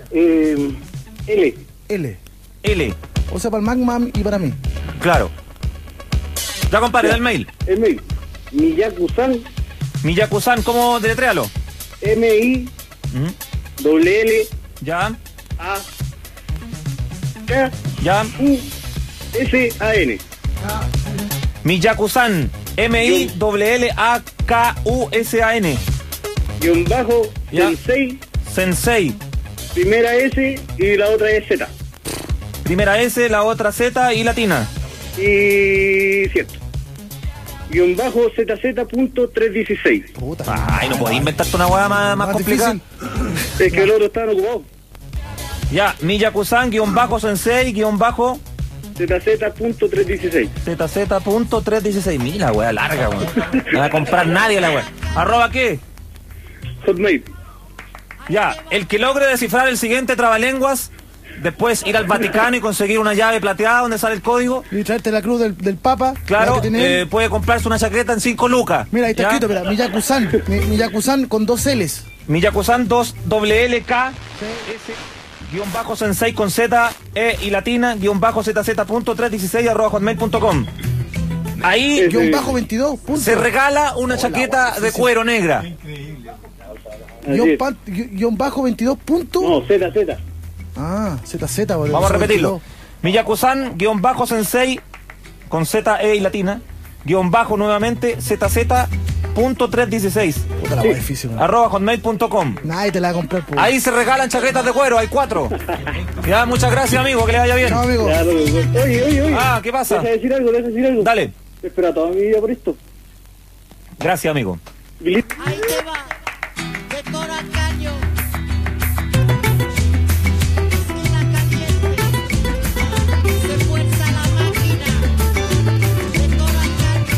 L. L. O sea, para el Magma y para mí. Claro. Ya, compadre, da el mail. El mail. Miyaku-san. Miyaku-san, ¿cómo deletréalo? M-I L Ya. A K Ya. U S A N. Miyaku-san. M-I-L-L-A-K-U-S-A-N. Guión bajo. Ya. Sensei. Sensei. Primera S y la otra es Z. Primera S, la otra Z y latina. Y cierto. Guión bajo ZZ.316. Ay, no podés inventarte una hueá más complicada. Es que el otro estaba ocupado. Ya, Miyaku-san, _sensei, ZZ.316. ZZ.316. Mira, la hueá larga, weón. No va a comprar nadie la hueá. ¿Arroba qué? Hotmail. Ya, el que logre descifrar el siguiente trabalenguas Después ir al Vaticano y conseguir una llave plateada donde sale el código. Y traerte la cruz del Papa. Claro, la que tiene él. puede comprarse una chaqueta en 5 lucas. Mira, ahí está escrito, mira, Miyaku-san. Miyaku-san con 2 L's. Miyaku-san 2 WLK _ sensei con Z, E y latina, _zz.316 @hotmail.com. Ahí _22. se regala una chaqueta de cuero negra. _22. No, ZZ. Ah, ZZ. Vamos a repetirlo. Miyaku-san _ con Z, E y latina, nuevamente ZZ.316 @hotmail.com. Nadie te la va a comprar. Ahí se regalan chaquetas de cuero, hay 4. Ya, muchas gracias, amigo, que le vaya bien. No, amigo. Oye. Ah, ¿qué pasa? Deja decir algo. Dale. Espera toda mi vida por esto. Gracias, amigo. Ahí te va, de Coracaño. Esquina caliente, se fuerza la máquina. De Coracaño.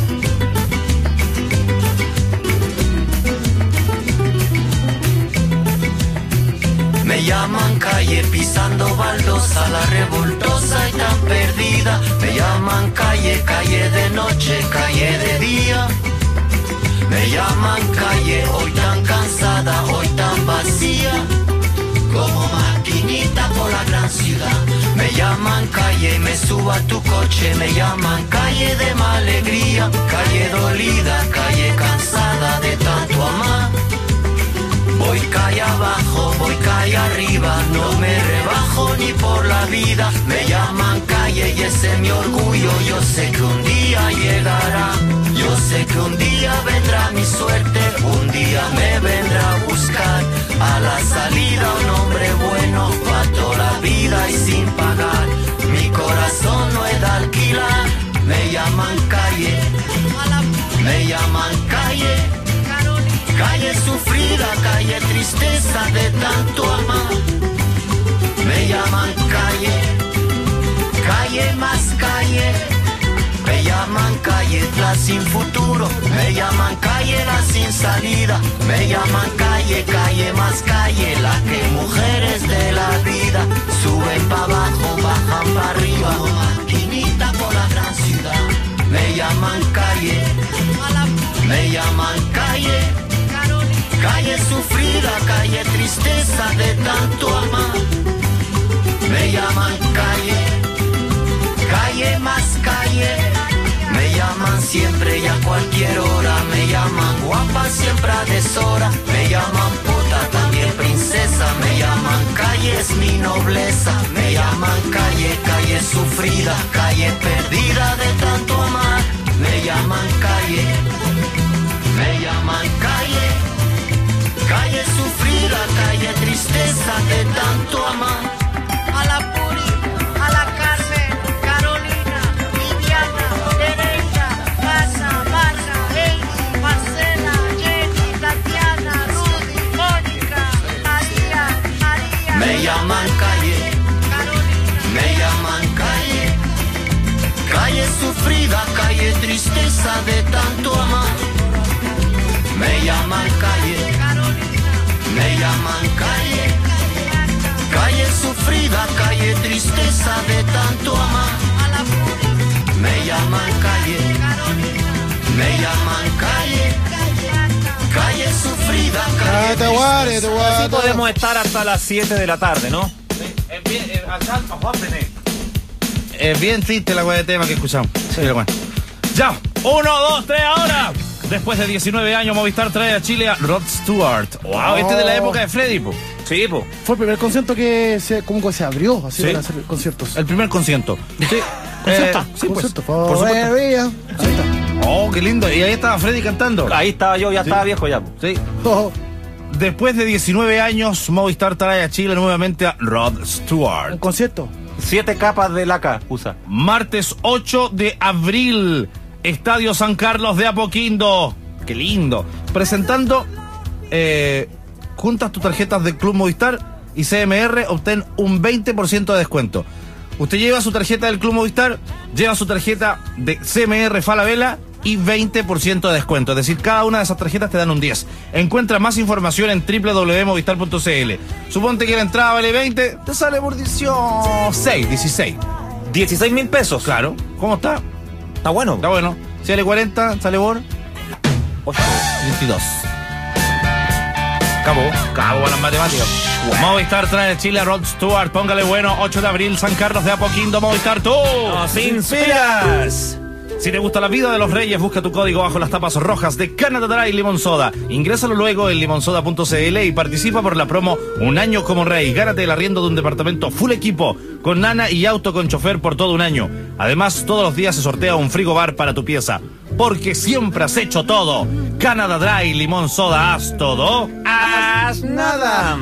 Me llaman calle pisando baldosa, la revoltosa y tan perdida. Me llaman calle, calle de noche, calle de día. Me llaman calle, hoy tan cansada, hoy tan vacía, como maquinita por la gran ciudad. Me llaman calle, me subo a tu coche, me llaman calle de mala alegría, calle dolida, calle cansada de tanto amar. Voy calle abajo, voy calle arriba, no me rebajo ni por la vida. Me llaman calle y ese es mi orgullo, yo sé que un día llegará. Yo sé que un día vendrá mi suerte, un día me vendrá a buscar. A la salida un hombre bueno, pa' toda la vida y sin pagar. Mi corazón no es de alquilar. Me llaman calle, me llaman calle. Calle sufrida, calle tristeza de tanto amar. Me llaman calle, calle más calle. Me llaman calle la sin futuro. Me llaman calle la sin salida. Me llaman calle, calle más calle. La que mujeres de la vida suben para abajo, bajan para arriba. Maquinita por la gran ciudad. Me llaman calle, me llaman calle. Calle sufrida, calle tristeza de tanto amar. Me llaman calle, calle más calle. Me llaman siempre y a cualquier hora. Me llaman guapa siempre a deshora. Me llaman puta, también princesa. Me llaman calle, es mi nobleza. Me llaman calle, calle sufrida, calle perdida de tanto amar. Me llaman calle, me llaman calle. Calle sufrida, calle tristeza de tanto amar. A la Puri, a la Carmen, Carolina, Viviana, Teresa, Casa, Marta, Elsie, Marcela, Jenny, Tatiana, Rudy, Mónica, María. Me llaman calle, me llaman calle. Calle sufrida, calle tristeza de tanto amar. Me llaman calle, me llaman calle. Calle sufrida, calle tristeza de tanto amar. Me llaman calle, me llaman calle. Calle sufrida, calle tristeza. Así podemos estar hasta las 7 de la tarde, ¿no? Es bien triste la weá de tema que escuchamos. Sí, pero bueno. Ya, 1, 2, 3, ahora. Después de 19 años, Movistar trae a Chile a Rod Stewart. Wow, este es de la época de Freddy, po. Sí, po. Fue el primer concierto que se abrió así, ¿sí?, para hacer conciertos. El primer concierto. Sí. Sí, concierto, pues. por supuesto. Ahí está. Oh, qué lindo. Y ahí estaba Freddy cantando. Ahí estaba yo, ya estaba viejo ya. Sí. Después de 19 años, Movistar trae a Chile nuevamente a Rod Stewart. Un concierto. 7 capas de laca usa. Martes 8 de abril, Estadio San Carlos de Apoquindo. Qué lindo. Presentando, juntas tus tarjetas del Club Movistar y CMR, obtén un 20% de descuento. Usted lleva su tarjeta del Club Movistar, lleva su tarjeta de CMR Falabella y 20% de descuento. Es decir, cada una de esas tarjetas te dan un 10. Encuentra más información en www.movistar.cl. Suponte que la entrada vale 20, te sale por 16. 16.000 pesos. Claro. ¿Cómo está? Está bueno. Está bueno. Si vale 40, sale por 22. Cabo a las matemáticas. Movistar trae Chile a Rod Stewart. Póngale bueno. 8 de abril, San Carlos de Apoquindo. Movistar, tú nos inspiras. Si te gusta la vida de los reyes, busca tu código bajo las tapas rojas de Canada Dry Limón Soda. Ingrésalo luego en limonsoda.cl y participa por la promo Un año como rey. Gánate el arriendo de un departamento full equipo con nana y auto con chofer por todo un año. Además, todos los días se sortea un frigobar para tu pieza. Porque siempre has hecho todo. Canada Dry Limón Soda, haz todo. Haz nada.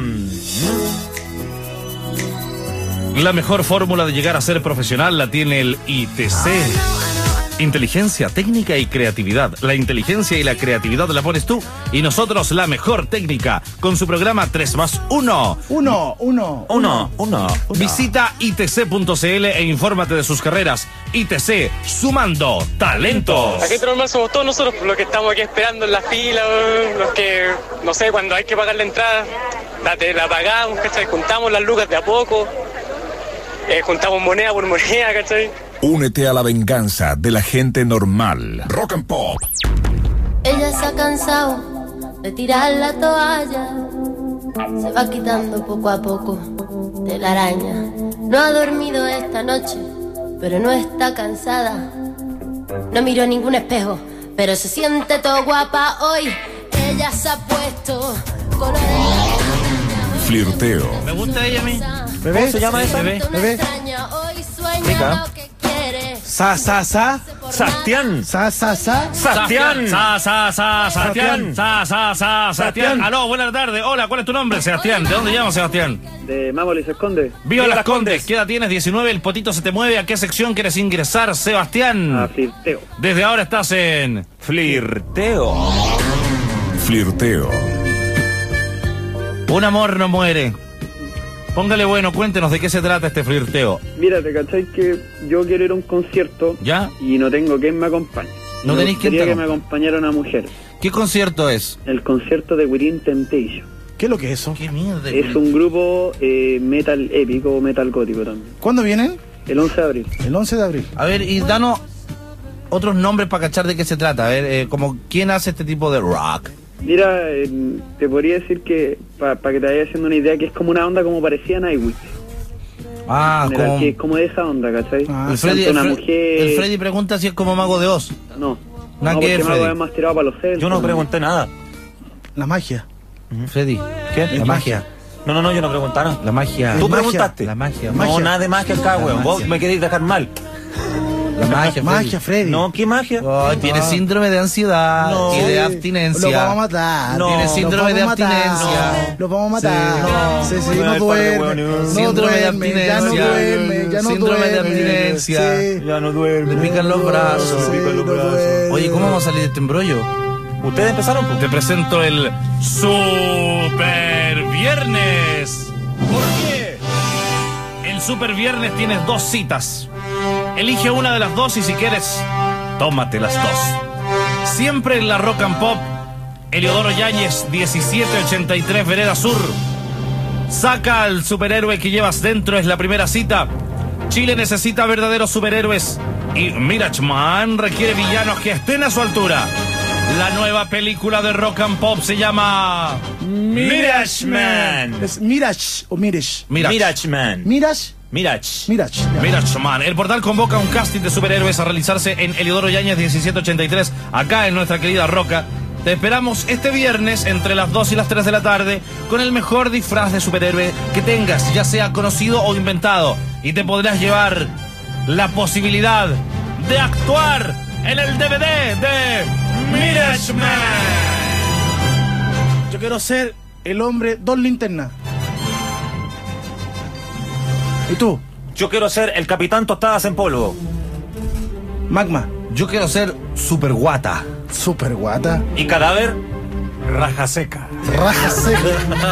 La mejor fórmula de llegar a ser profesional la tiene el ITC. Inteligencia, técnica y creatividad. La inteligencia y la creatividad la pones tú y nosotros la mejor técnica con su programa 3+1. Uno. Visita itc.cl e infórmate de sus carreras. ITC, sumando talentos. Aquí normal somos todos nosotros los que estamos aquí esperando en la fila, los que, no sé, cuando hay que pagar la entrada, la pagamos, ¿cachai? Juntamos las lucas de a poco, juntamos moneda por moneda, ¿cachai? Únete a la venganza de la gente normal. Rock and Pop. Ella se ha cansado de tirar la toalla. Se va quitando poco a poco de la araña. No ha dormido esta noche, pero no está cansada. No miró ningún espejo, pero se siente todo guapa hoy. Ella se ha puesto color. Flirteo. Me gusta ella a mí. ¿Bebé? ¿Cómo se llama esa? Bebé. Hoy sueña lo que quiere. Sastián. Sastián. Aló, buenas tardes. Hola, ¿cuál es tu nombre, Sebastián? ¿De dónde llamas, Sebastián? De Mámoles Esconde. Viva Las Condes. ¿Qué edad tienes? 19, el potito se te mueve. ¿A qué sección quieres ingresar, Sebastián? A flirteo. Desde ahora estás en Flirteo. Un amor no muere. Póngale bueno, cuéntenos de qué se trata este flirteo. Mira, te cachai que yo quiero ir a un concierto. ¿Ya? Y no tengo quien me acompañe. No tenéis quien te que me acompañara una mujer. ¿Qué concierto es? El concierto de Within Temptation. ¿Qué es lo que es eso? ¿Qué mierda? Es un grupo metal épico, metal gótico también. ¿Cuándo vienen? El 11 de abril. El 11 de abril. A ver, y danos otros nombres para cachar de qué se trata. A ver, como quién hace este tipo de rock. Mira, te podría decir que, para que te vayas haciendo una idea, que es como una onda como parecía a Nightwish. Como... que es como de esa onda, ¿cachai? El Freddy pregunta si es como Mago de Oz. No. Nada que Mago es más tirado para los celtas. Yo no pregunté nada. La magia. Freddy, ¿qué? La magia. No, yo no pregunté nada. La magia. ¿Tú preguntaste? La magia. No, nada de magia acá, weón. Vos me queréis dejar mal. La magia, magia, Freddy. No, ¿qué magia? Oh, tiene síndrome de ansiedad y de abstinencia. Lo vamos a matar. Tiene síndrome de abstinencia. Lo vamos a matar. Sí, no duerme. Síndrome de abstinencia. Ya no duerme. Síndrome de abstinencia. Ya no duerme. Le pican los brazos. Oye, ¿cómo vamos a salir de este embrollo? ¿Ustedes empezaron? Te presento el Super Viernes. ¿Por qué? El Super Viernes tienes 2 citas. Elige una de las 2 y si quieres, tómate las 2. Siempre en la Rock and Pop, Eliodoro Yáñez, 1783 Vereda Sur. Saca al superhéroe que llevas dentro, es la primera cita. Chile necesita verdaderos superhéroes y Mirachman requiere villanos que estén a su altura. La nueva película de Rock and Pop se llama Mirachman. ¿Es Mirage o Mirish? Mirachman. ¿Mirage? Mirachman. El portal convoca un casting de superhéroes a realizarse en Eliodoro Yáñez 1783, acá en nuestra querida Roca. Te esperamos este viernes entre las 2 y las 3 de la tarde con el mejor disfraz de superhéroe que tengas, ya sea conocido o inventado. Y te podrás llevar la posibilidad de actuar en el DVD de Mirachman. Yo quiero ser el hombre 2 linternas. ¿Y tú? Yo quiero ser el capitán Tostadas en polvo. Magma. Yo quiero ser Super Guata. Super Guata. Y cadáver, Raja Seca. Raja Seca.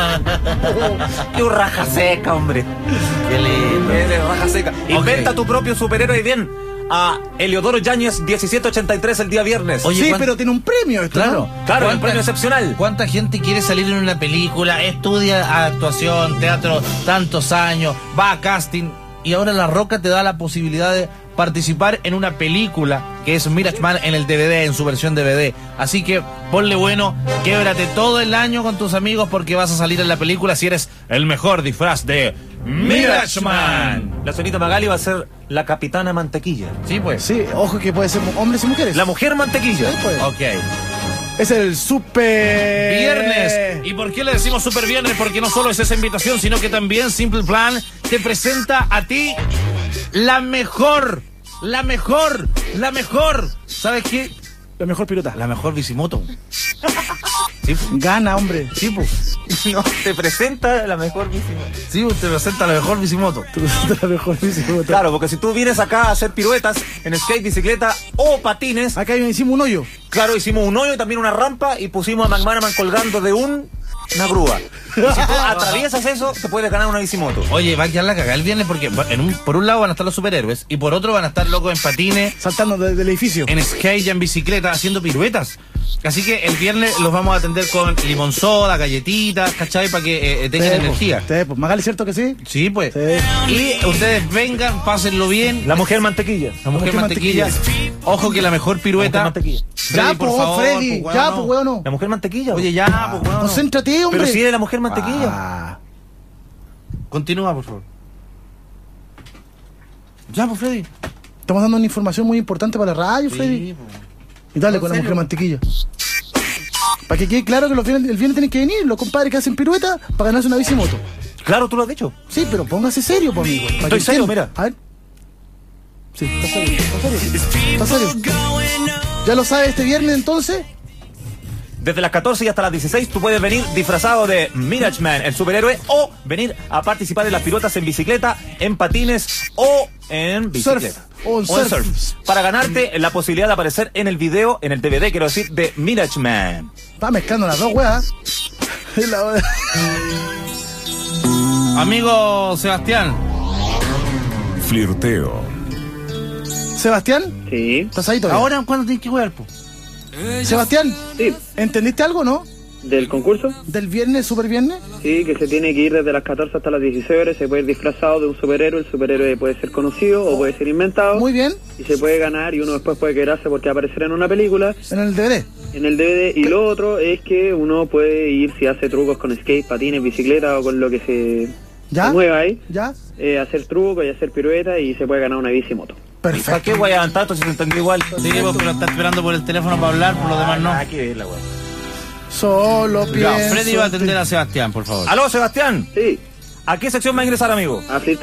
Yo Raja Seca, hombre. Qué lindo. Eres Raja Seca. Inventa tu propio superhéroe bien. a Eleodoro Yáñez 1783 el día viernes. Oye, Sí, pero tiene un premio esto, Claro, ¿no? Claro, un premio excepcional. ¿Cuánta gente quiere salir en una película? Estudia actuación, teatro, tantos años, va a casting y ahora La Roca te da la posibilidad de participar en una película que es Mirage Man en el DVD, en su versión DVD. Así que ponle bueno, québrate todo el año con tus amigos porque vas a salir en la película si eres el mejor disfraz de Mirage Man. La señorita Magali va a ser la capitana Mantequilla. Sí, pues. Sí, ojo que puede ser hombres y mujeres. La mujer Mantequilla. Sí, pues. Ok. Es el super Viernes. ¿Y por qué le decimos super viernes? Porque no solo es esa invitación, sino que también Simple Plan te presenta a ti la mejor. ¿Sabes qué? La mejor pirueta. La mejor bicimoto. Sí, Gana, hombre. sí, pues. No, te presenta la mejor bicimoto. Sí, te presenta la mejor bicimoto. La mejor bicicleta. Claro, porque si tú vienes acá a hacer piruetas en skate, bicicleta o patines, Acá hicimos un hoyo. claro, hicimos un hoyo y también una rampa y pusimos a McManaman colgando de una grúa. Y si tú atraviesas eso, te puedes ganar una bicimoto. Oye, va a quedar la cagada el viernes porque por un lado van a estar los superhéroes y por otro van a estar locos en patines, Saltando del edificio. en skate y en bicicleta, haciendo piruetas. Así que el viernes los vamos a atender con limón soda, galletitas, ¿cachai? Para que tengan energía. Pues, Magali, ¿cierto que sí? Sí, pues. Sí. Y ustedes vengan, pásenlo bien. La mujer mantequilla. La mujer mantequilla. Ojo que la mejor pirueta. La mujer mantequilla. Ya, Freddy, por pues, favor, Freddy. pues, Ya, weón, pues, no. weón, no. La mujer mantequilla. Oye, ya, pues, weón. Concéntrate, hombre. Pero si es la mujer mantequilla. Ah. Continúa, por favor. Ya, pues, Freddy. Estamos dando una información muy importante para la radio, Freddy. Sí, pues. Y dale ¿En con la serio? mujer mantequilla. Para que quede claro que el viernes tienen que venir los compadres que hacen pirueta para ganarse una bicimoto. Claro, tú lo has dicho. Sí, pero póngase serio, por amigo. Para Estoy que serio, entiendan. mira. A ver. Sí, está serio, está serio. Está serio. ¿Ya lo sabes este viernes entonces? Desde las 14 y hasta las 16 tú puedes venir disfrazado de Mirage Man, el superhéroe, o venir a participar en las piruetas en bicicleta, en patines o en bicicleta. O en surf. Para ganarte la posibilidad de aparecer en el video, en el DVD, quiero decir, de Mirage Man. Va mezclando las dos weas. Es la hora. Amigo Sebastián. Flirteo. Sebastián, Sí, ¿estás ahí todavía? Ahora, ¿cuándo tienes que jugar, po? Sebastián, sí. ¿entendiste algo, no? ¿Del concurso? ¿Del viernes, super viernes? Sí, que se tiene que ir desde las 14 hasta las 16 horas. Se puede ir disfrazado de un superhéroe. El superhéroe puede ser conocido o puede ser inventado. Muy bien. Y se puede ganar y uno después puede quedarse porque va a aparecer en una película. En el DVD. En el DVD. Y lo otro es que uno puede ir si hace trucos con skate, patines, bicicleta o con lo que se mueva ahí. ¿Ya? Hacer trucos y hacer piruetas y se puede ganar una bicimoto. Perfecto. ¿Para qué voy a adelantar esto si te entendí igual? Sí, pues, pero está esperando por el teléfono para hablar, por lo demás no. Aquí es la wea. Solo pienso. Freddy va a atender a Sebastián, por favor. Aló, Sebastián. Sí. ¿A qué sección va a ingresar, amigo? A